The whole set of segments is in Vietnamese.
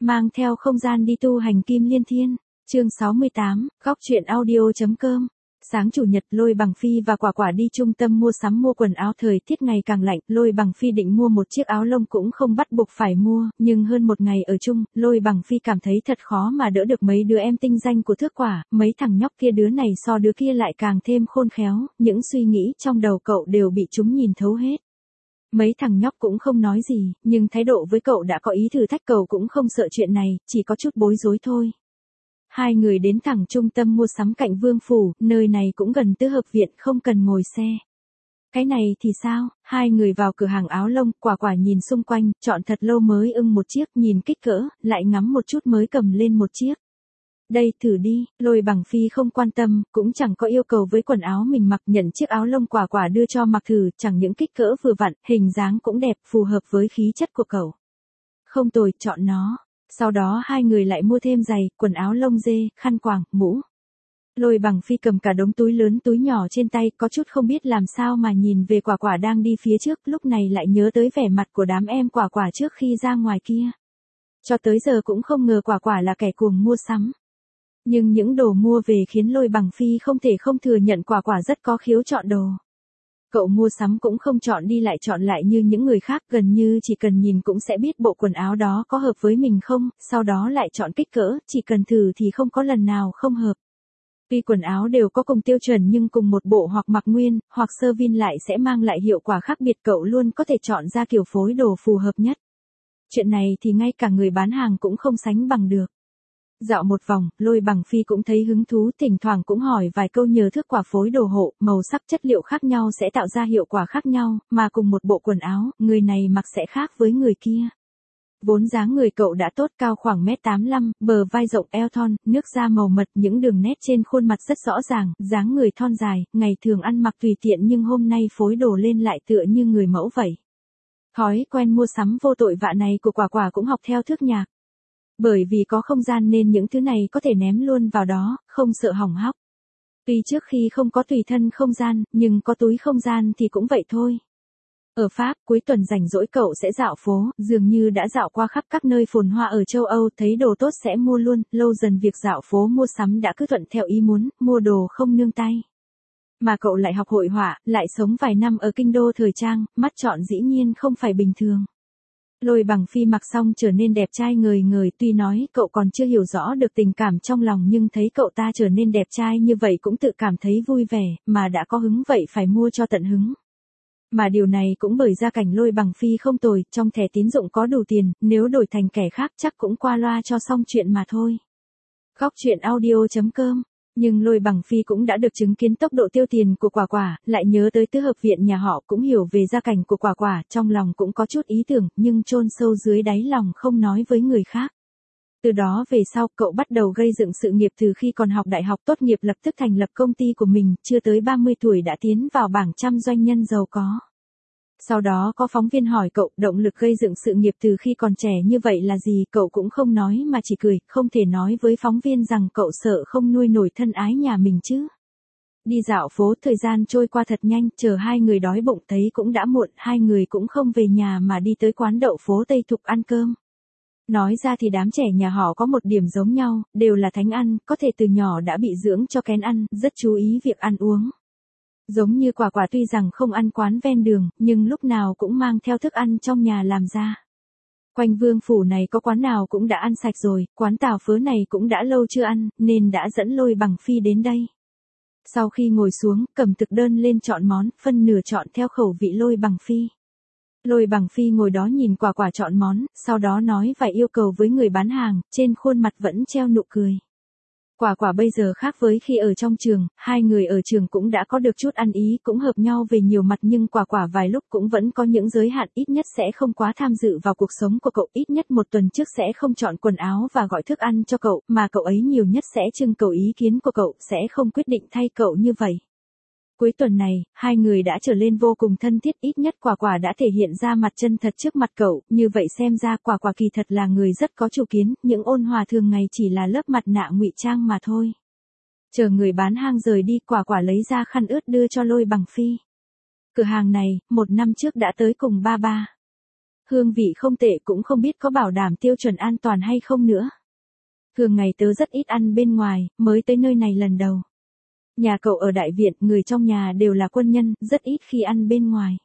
mang theo không gian đi tu hành kim liên thiên. Chương 68, góc truyện audio.com. Sáng chủ nhật, Lôi Bằng Phi và Quả Quả đi trung tâm mua sắm mua quần áo. Thời tiết ngày càng lạnh, Lôi Bằng Phi định mua một chiếc áo lông cũng không bắt buộc phải mua, nhưng hơn một ngày ở chung, Lôi Bằng Phi cảm thấy thật khó mà đỡ được mấy đứa em tinh danh của Thước Quả. Mấy thằng nhóc kia đứa này so đứa kia lại càng thêm khôn khéo, những suy nghĩ trong đầu cậu đều bị chúng nhìn thấu hết. Mấy thằng nhóc cũng không nói gì, nhưng thái độ với cậu đã có ý thử thách cậu, cũng không sợ chuyện này, chỉ có chút bối rối thôi. Hai người đến thẳng trung tâm mua sắm cạnh Vương Phủ, nơi này cũng gần Tứ Hợp Viện, không cần ngồi xe. Cái này thì sao? Hai người vào cửa hàng áo lông, Quả Quả nhìn xung quanh, chọn thật lâu mới ưng một chiếc, nhìn kích cỡ, lại ngắm một chút mới cầm lên một chiếc. Đây, thử đi. Lôi Bằng Phi không quan tâm, cũng chẳng có yêu cầu với quần áo mình mặc, nhận chiếc áo lông Quả Quả đưa cho mặc thử, chẳng những kích cỡ vừa vặn, hình dáng cũng đẹp, phù hợp với khí chất của cậu. Không tồi, chọn nó. Sau đó hai người lại mua thêm giày, quần áo lông dê, khăn quàng, mũ. Lôi Bằng Phi cầm cả đống túi lớn túi nhỏ trên tay, có chút không biết làm sao mà nhìn về Quả Quả đang đi phía trước, lúc này lại nhớ tới vẻ mặt của đám em Quả Quả trước khi ra ngoài kia. Cho tới giờ cũng không ngờ Quả Quả là kẻ cuồng mua sắm. Nhưng những đồ mua về khiến Lôi Bằng Phi không thể không thừa nhận Quả Quả rất có khiếu chọn đồ. Cậu mua sắm cũng không chọn đi chọn lại như những người khác, gần như chỉ cần nhìn cũng sẽ biết bộ quần áo đó có hợp với mình không, sau đó lại chọn kích cỡ, chỉ cần thử thì không có lần nào không hợp. Tuy quần áo đều có cùng tiêu chuẩn nhưng cùng một bộ hoặc mặc nguyên, hoặc sơ vin lại sẽ mang lại hiệu quả khác biệt, cậu luôn có thể chọn ra kiểu phối đồ phù hợp nhất. Chuyện này thì ngay cả người bán hàng cũng không sánh bằng được. Dạo một vòng, Lôi Bằng Phi cũng thấy hứng thú, thỉnh thoảng cũng hỏi vài câu nhờ Thước Quả phối đồ hộ, màu sắc chất liệu khác nhau sẽ tạo ra hiệu quả khác nhau, mà cùng một bộ quần áo, người này mặc sẽ khác với người kia. Vốn dáng người cậu đã tốt, cao khoảng 1m85, bờ vai rộng, eo thon, nước da màu mật, những đường nét trên khuôn mặt rất rõ ràng, dáng người thon dài, ngày thường ăn mặc tùy tiện nhưng hôm nay phối đồ lên lại tựa như người mẫu vậy. Thói quen mua sắm vô tội vạ này của Quả Quả cũng học theo Thước Nhạc. Bởi vì có không gian nên những thứ này có thể ném luôn vào đó, không sợ hỏng hóc. Tuy trước khi không có tùy thân không gian, nhưng có túi không gian thì cũng vậy thôi. Ở Pháp, cuối tuần rảnh rỗi cậu sẽ dạo phố, dường như đã dạo qua khắp các nơi phồn hoa ở châu Âu, thấy đồ tốt sẽ mua luôn, lâu dần việc dạo phố mua sắm đã cứ thuận theo ý muốn, mua đồ không nương tay. Mà cậu lại học hội họa, lại sống vài năm ở kinh đô thời trang, mắt chọn dĩ nhiên không phải bình thường. Lôi Bằng Phi mặc xong trở nên đẹp trai ngời ngời, tuy nói cậu còn chưa hiểu rõ được tình cảm trong lòng nhưng thấy cậu ta trở nên đẹp trai như vậy cũng tự cảm thấy vui vẻ, mà đã có hứng vậy phải mua cho tận hứng. Mà điều này cũng bởi gia cảnh Lôi Bằng Phi không tồi, trong thẻ tín dụng có đủ tiền, nếu đổi thành kẻ khác chắc cũng qua loa cho xong chuyện mà thôi. Góc truyện audio.com. Nhưng Lôi Bằng Phi cũng đã được chứng kiến tốc độ tiêu tiền của Quả Quả, lại nhớ tới Tứ Hợp Viện nhà họ, cũng hiểu về gia cảnh của Quả Quả, trong lòng cũng có chút ý tưởng, nhưng chôn sâu dưới đáy lòng không nói với người khác. Từ đó về sau, cậu bắt đầu gây dựng sự nghiệp từ khi còn học đại học, tốt nghiệp lập tức thành lập công ty của mình, chưa tới 30 tuổi đã tiến vào bảng trăm doanh nhân giàu có. Sau đó có phóng viên hỏi cậu, động lực gây dựng sự nghiệp từ khi còn trẻ như vậy là gì, cậu cũng không nói mà chỉ cười, không thể nói với phóng viên rằng cậu sợ không nuôi nổi thân ái nhà mình chứ. Đi dạo phố, thời gian trôi qua thật nhanh, chờ hai người đói bụng thấy cũng đã muộn, hai người cũng không về nhà mà đi tới quán đậu phố Tây Thục ăn cơm. Nói ra thì đám trẻ nhà họ có một điểm giống nhau, đều là thánh ăn, có thể từ nhỏ đã bị dưỡng cho kén ăn, rất chú ý việc ăn uống. Giống như Quả Quả tuy rằng không ăn quán ven đường, nhưng lúc nào cũng mang theo thức ăn trong nhà làm ra. Quanh Vương Phủ này có quán nào cũng đã ăn sạch rồi, quán Tào Phớ này cũng đã lâu chưa ăn, nên đã dẫn Lôi Bằng Phi đến đây. Sau khi ngồi xuống, cầm thực đơn lên chọn món, phân nửa chọn theo khẩu vị Lôi Bằng Phi. Lôi Bằng Phi ngồi đó nhìn Quả Quả chọn món, sau đó nói vài yêu cầu với người bán hàng, trên khuôn mặt vẫn treo nụ cười. Quả Quả bây giờ khác với khi ở trong trường, hai người ở trường cũng đã có được chút ăn ý, cũng hợp nhau về nhiều mặt, nhưng Quả Quả vài lúc cũng vẫn có những giới hạn, ít nhất sẽ không quá tham dự vào cuộc sống của cậu, ít nhất một tuần trước sẽ không chọn quần áo và gọi thức ăn cho cậu, mà cậu ấy nhiều nhất sẽ trưng cầu ý kiến của cậu, sẽ không quyết định thay cậu như vậy. Cuối tuần này, hai người đã trở lên vô cùng thân thiết, ít nhất Quả Quả đã thể hiện ra mặt chân thật trước mặt cậu, như vậy xem ra Quả Quả kỳ thật là người rất có chủ kiến, những ôn hòa thường ngày chỉ là lớp mặt nạ ngụy trang mà thôi. Chờ người bán hàng rời đi, Quả Quả lấy ra khăn ướt đưa cho Lôi Bằng Phi. Cửa hàng này, 1 năm trước đã tới cùng ba. hương vị không tệ cũng không biết có bảo đảm tiêu chuẩn an toàn hay không nữa. Thường ngày tớ rất ít ăn bên ngoài, mới tới nơi này lần đầu. Nhà cậu ở đại viện, người trong nhà đều là quân nhân, rất ít khi ăn bên ngoài.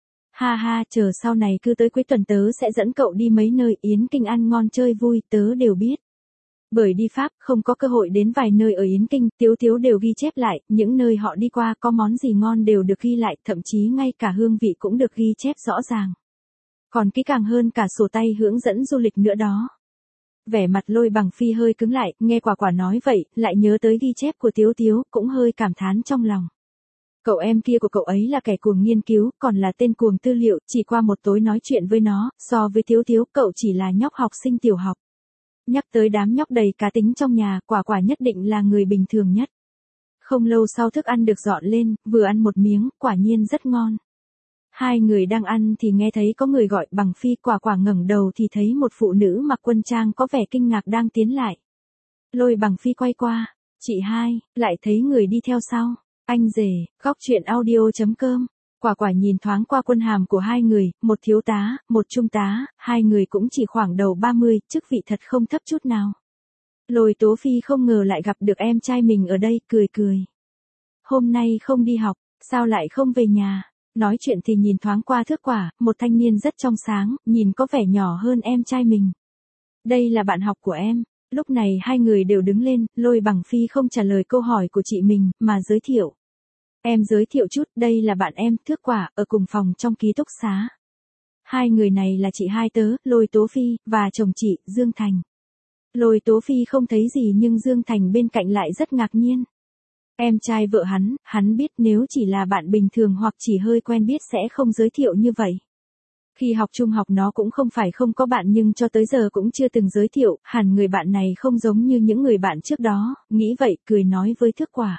Ha ha, chờ sau này cứ tới cuối tuần tớ sẽ dẫn cậu đi mấy nơi Yến Kinh ăn ngon chơi vui, tớ đều biết. Bởi đi Pháp, không có cơ hội đến vài nơi ở Yến Kinh, Tiếu Tiếu đều ghi chép lại, những nơi họ đi qua có món gì ngon đều được ghi lại, thậm chí ngay cả hương vị cũng được ghi chép rõ ràng. Còn kỹ càng hơn cả sổ tay hướng dẫn du lịch nữa đó. Vẻ mặt Lôi Bằng Phi hơi cứng lại, nghe Quả Quả nói vậy, lại nhớ tới ghi chép của Tiếu Tiếu, cũng hơi cảm thán trong lòng. Cậu em kia của cậu ấy là kẻ cuồng nghiên cứu, còn là tên cuồng tư liệu, chỉ qua một tối nói chuyện với nó, so với Tiếu Tiếu, cậu chỉ là nhóc học sinh tiểu học. Nhắc tới đám nhóc đầy cá tính trong nhà, Quả Quả nhất định là người bình thường nhất. Không lâu sau thức ăn được dọn lên, vừa ăn một miếng, quả nhiên rất ngon. Hai người đang ăn thì nghe thấy có người gọi Bằng Phi, Quả Quả ngẩng đầu thì thấy một phụ nữ mặc quân trang có vẻ kinh ngạc đang tiến lại. Lôi Bằng Phi quay qua, chị hai, lại thấy người đi theo sau. Anh rể, góc chuyện audio.com. Quả Quả nhìn thoáng qua quân hàm của hai người, một thiếu tá, một trung tá, hai người cũng chỉ khoảng đầu 30, chức vị thật không thấp chút nào. Lôi Tố Phi không ngờ lại gặp được em trai mình ở đây, cười cười. Hôm nay không đi học, sao lại không về nhà? Nói chuyện thì nhìn thoáng qua Thước Quả, một thanh niên rất trong sáng, nhìn có vẻ nhỏ hơn em trai mình. Đây là bạn học của em. Lúc này hai người đều đứng lên, Lôi Bằng Phi không trả lời câu hỏi của chị mình, mà giới thiệu. Em giới thiệu chút, đây là bạn em, Thước Quả, ở cùng phòng trong ký túc xá. Hai người này là chị hai tớ, Lôi Tố Phi, và chồng chị, Dương Thành. Lôi Tố Phi không thấy gì nhưng Dương Thành bên cạnh lại rất ngạc nhiên. Em trai vợ hắn biết nếu chỉ là bạn bình thường hoặc chỉ hơi quen biết sẽ không giới thiệu như vậy. Khi học trung học nó cũng không phải không có bạn nhưng cho tới giờ cũng chưa từng giới thiệu, hẳn người bạn này không giống như những người bạn trước đó, nghĩ vậy cười nói với Thước Quả.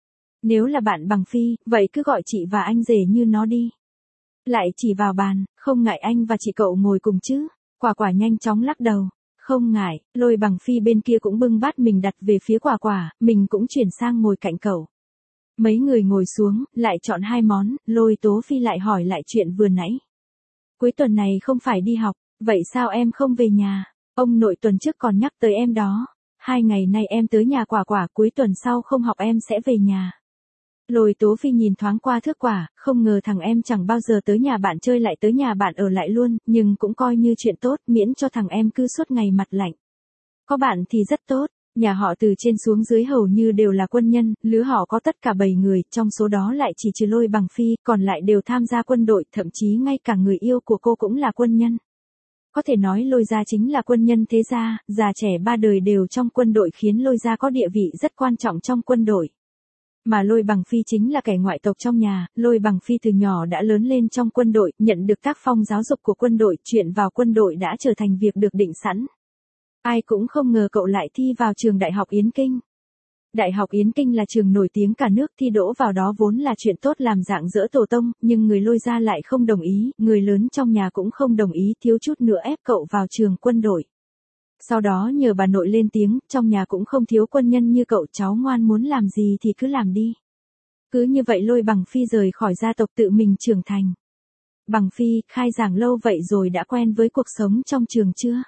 Nếu là bạn Bằng Phi, vậy cứ gọi chị và anh rể như nó đi. Lại chỉ vào bàn, không ngại anh và chị cậu ngồi cùng chứ? Quả Quả nhanh chóng lắc đầu. Không ngại, Lôi Bằng Phi bên kia cũng bưng bát mình đặt về phía Quả Quả, mình cũng chuyển sang ngồi cạnh cậu. Mấy người ngồi xuống, lại chọn hai món, Lôi Tố Phi lại hỏi lại chuyện vừa nãy. Cuối tuần này không phải đi học, vậy sao em không về nhà? Ông nội tuần trước còn nhắc tới em đó. 2 ngày nay em tới nhà Quả Quả, cuối tuần sau không học em sẽ về nhà. Lôi Tố Phi nhìn thoáng qua Thước Quả, không ngờ thằng em chẳng bao giờ tới nhà bạn chơi lại tới nhà bạn ở lại luôn, nhưng cũng coi như chuyện tốt, miễn cho thằng em cứ suốt ngày mặt lạnh. Có bạn thì rất tốt, nhà họ từ trên xuống dưới hầu như đều là quân nhân, lứa họ có tất cả 7 người, trong số đó lại chỉ trừ Lôi Bằng Phi, còn lại đều tham gia quân đội, thậm chí ngay cả người yêu của cô cũng là quân nhân. Có thể nói Lôi gia chính là quân nhân thế gia, già trẻ 3 đời đều trong quân đội khiến Lôi gia có địa vị rất quan trọng trong quân đội. Mà Lôi Bằng Phi chính là kẻ ngoại tộc trong nhà, Lôi Bằng Phi từ nhỏ đã lớn lên trong quân đội, nhận được tác phong giáo dục của quân đội, chuyện vào quân đội đã trở thành việc được định sẵn. Ai cũng không ngờ cậu lại thi vào trường Đại học Yến Kinh. Đại học Yến Kinh là trường nổi tiếng cả nước, thi đỗ vào đó vốn là chuyện tốt làm dạng dỡ tổ tông, nhưng người Lôi gia lại không đồng ý, người lớn trong nhà cũng không đồng ý, thiếu chút nữa ép cậu vào trường quân đội. Sau đó nhờ bà nội lên tiếng, trong nhà cũng không thiếu quân nhân như cậu, cháu ngoan muốn làm gì thì cứ làm đi. Cứ như vậy Lôi Bằng Phi rời khỏi gia tộc tự mình trưởng thành. Bằng Phi, khai giảng lâu vậy rồi đã quen với cuộc sống trong trường chưa?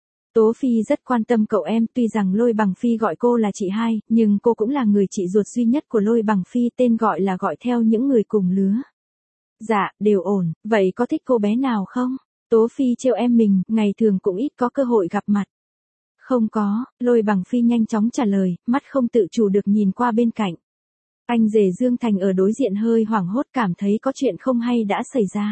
Tố Phi rất quan tâm cậu em, tuy rằng Lôi Bằng Phi gọi cô là chị hai, nhưng cô cũng là người chị ruột duy nhất của Lôi Bằng Phi, tên gọi là gọi theo những người cùng lứa. Dạ, đều ổn, vậy có thích cô bé nào không? Tố Phi trêu em mình, ngày thường cũng ít có cơ hội gặp mặt. Không có, Lôi Bằng Phi nhanh chóng trả lời, mắt không tự chủ được nhìn qua bên cạnh. Anh rể Dương Thành ở đối diện hơi hoảng hốt, cảm thấy có chuyện không hay đã xảy ra.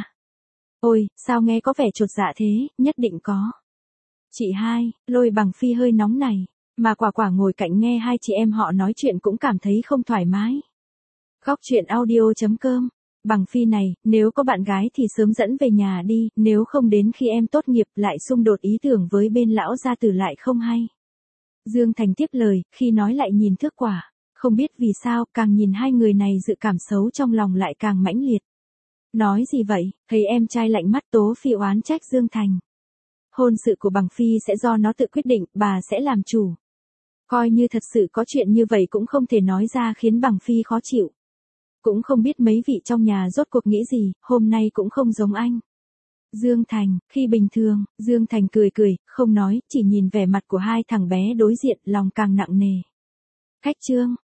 Ôi, sao nghe có vẻ chột dạ thế, nhất định có. Chị hai, Lôi Bằng Phi hơi nóng này, mà Quả Quả ngồi cạnh nghe hai chị em họ nói chuyện cũng cảm thấy không thoải mái. Góc chuyện audio.com. Bằng Phi này, nếu có bạn gái thì sớm dẫn về nhà đi, nếu không đến khi em tốt nghiệp lại xung đột ý tưởng với bên lão gia tử lại không hay. Dương Thành tiếp lời, khi nói lại nhìn Thước Quả, không biết vì sao, càng nhìn hai người này dự cảm xấu trong lòng lại càng mãnh liệt. Nói gì vậy, thấy em trai lạnh mắt, Tố Phi oán trách Dương Thành. Hôn sự của Bằng Phi sẽ do nó tự quyết định, bà sẽ làm chủ. Coi như thật sự có chuyện như vậy cũng không thể nói ra khiến Bằng Phi khó chịu. Cũng không biết mấy vị trong nhà rốt cuộc nghĩ gì, hôm nay cũng không giống anh. Dương Thành, khi bình thường, Dương Thành cười cười, không nói, chỉ nhìn vẻ mặt của hai thằng bé đối diện, lòng càng nặng nề. Khách Trương,